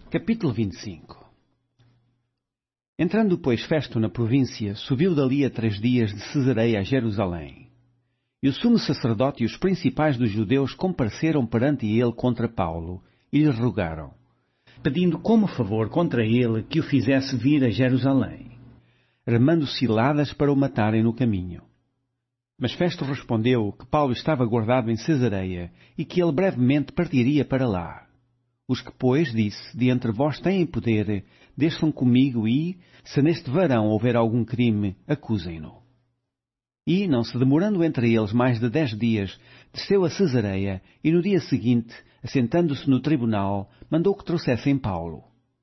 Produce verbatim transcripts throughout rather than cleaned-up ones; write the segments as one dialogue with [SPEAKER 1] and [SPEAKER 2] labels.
[SPEAKER 1] Capítulo vinte e cinco. Entrando, pois, Festo na província, subiu dali a três dias de Cesareia a Jerusalém. E o sumo sacerdote e os principais dos judeus compareceram perante ele contra Paulo, e lhe rogaram, pedindo como favor contra ele que o fizesse vir a Jerusalém, armando ciladas para o matarem no caminho. Mas Festo respondeu que Paulo estava guardado em Cesareia, e que ele brevemente partiria para lá. Os que, pois, disse, de entre vós têm poder, desçam comigo e, se neste varão houver algum crime, acusem-no. E, não se demorando entre eles mais de dez dias, desceu a Cesareia e no dia seguinte, assentando-se no tribunal, mandou que trouxessem Paulo.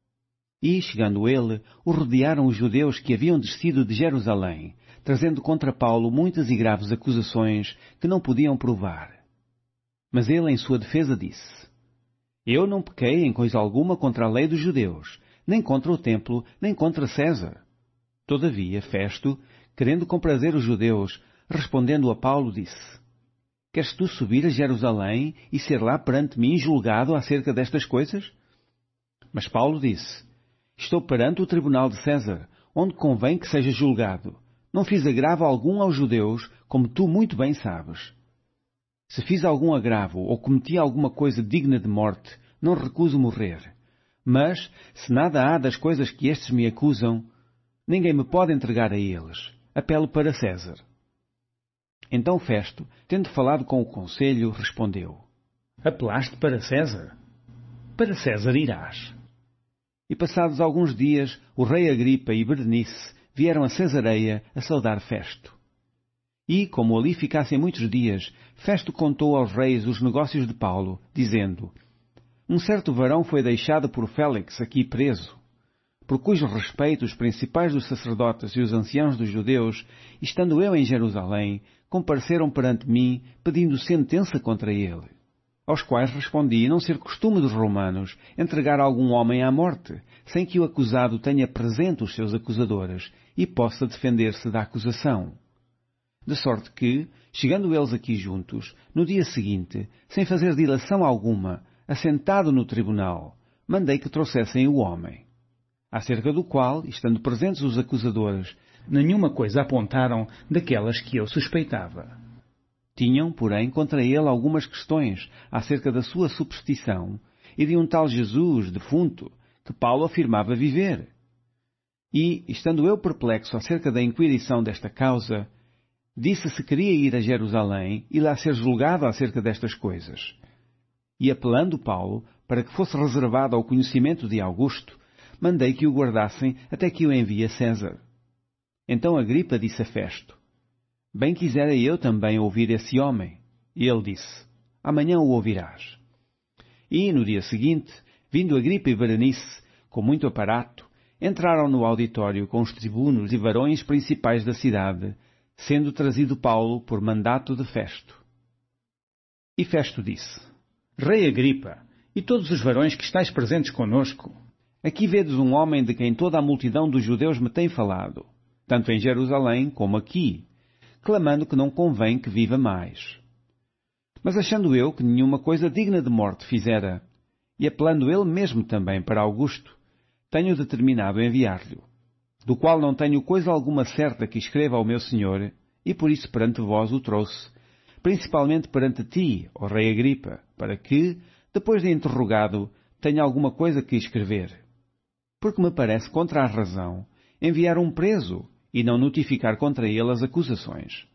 [SPEAKER 1] E, chegando ele, o rodearam os judeus que haviam descido de Jerusalém, trazendo contra Paulo muitas e graves acusações que não podiam provar. Mas ele, em sua defesa, disse, Eu não pequei em coisa alguma contra a lei dos judeus, nem contra o templo, nem contra César. Todavia, Festo, querendo comprazer os judeus, respondendo a Paulo, disse, Queres tu subir a Jerusalém e ser lá perante mim julgado acerca destas coisas? Mas Paulo disse, Estou perante o tribunal de César, onde convém que seja julgado. Não fiz agravo algum aos judeus, como tu muito bem sabes. Se fiz algum agravo ou cometi alguma coisa digna de morte, não recuso morrer. Mas, se nada há das coisas que estes me acusam, ninguém me pode entregar a eles. Apelo para César. Então Festo, tendo falado com o conselho, respondeu, Apelaste para César? Para César irás. E passados alguns dias, o rei Agripa e Berenice vieram a Cesareia a saudar Festo. E, como ali ficassem muitos dias, Festo contou aos reis os negócios de Paulo, dizendo, Um certo varão foi deixado por Félix aqui preso, por cujo respeito os principais dos sacerdotes e os anciãos dos judeus, estando eu em Jerusalém, compareceram perante mim, pedindo sentença contra ele. Aos quais respondi não ser costume dos romanos entregar algum homem à morte, sem que o acusado tenha presente os seus acusadores e possa defender-se da acusação. De sorte que, chegando eles aqui juntos, no dia seguinte, sem fazer dilação alguma, assentado no tribunal, mandei que trouxessem o homem. Acerca do qual, estando presentes os acusadores, nenhuma coisa apontaram daquelas que eu suspeitava. Tinham, porém, contra ele algumas questões acerca da sua superstição e de um tal Jesus, defunto, que Paulo afirmava viver. E, estando eu perplexo acerca da inquirição desta causa, disse se queria ir a Jerusalém e lá ser julgado acerca destas coisas. E apelando Paulo, para que fosse reservado ao conhecimento de Augusto, mandei que o guardassem até que o envie a César. Então Agripa disse a Festo, Bem quisera eu também ouvir esse homem. E ele disse, Amanhã o ouvirás. E, no dia seguinte, vindo Agripa e Berenice, com muito aparato, entraram no auditório com os tribunos e varões principais da cidade, sendo trazido Paulo por mandato de Festo. E Festo disse, Rei Agripa, e todos os varões que estáis presentes conosco, aqui vedes um homem de quem toda a multidão dos judeus me tem falado, tanto em Jerusalém como aqui, clamando que não convém que viva mais. Mas achando eu que nenhuma coisa digna de morte fizera, e apelando ele mesmo também para Augusto, tenho determinado enviar-lhe, do qual não tenho coisa alguma certa que escreva ao meu senhor, e por isso perante vós o trouxe, principalmente perante ti, ó rei Agripa, para que, depois de interrogado, tenha alguma coisa que escrever. Porque me parece contra a razão enviar um preso e não notificar contra ele as acusações.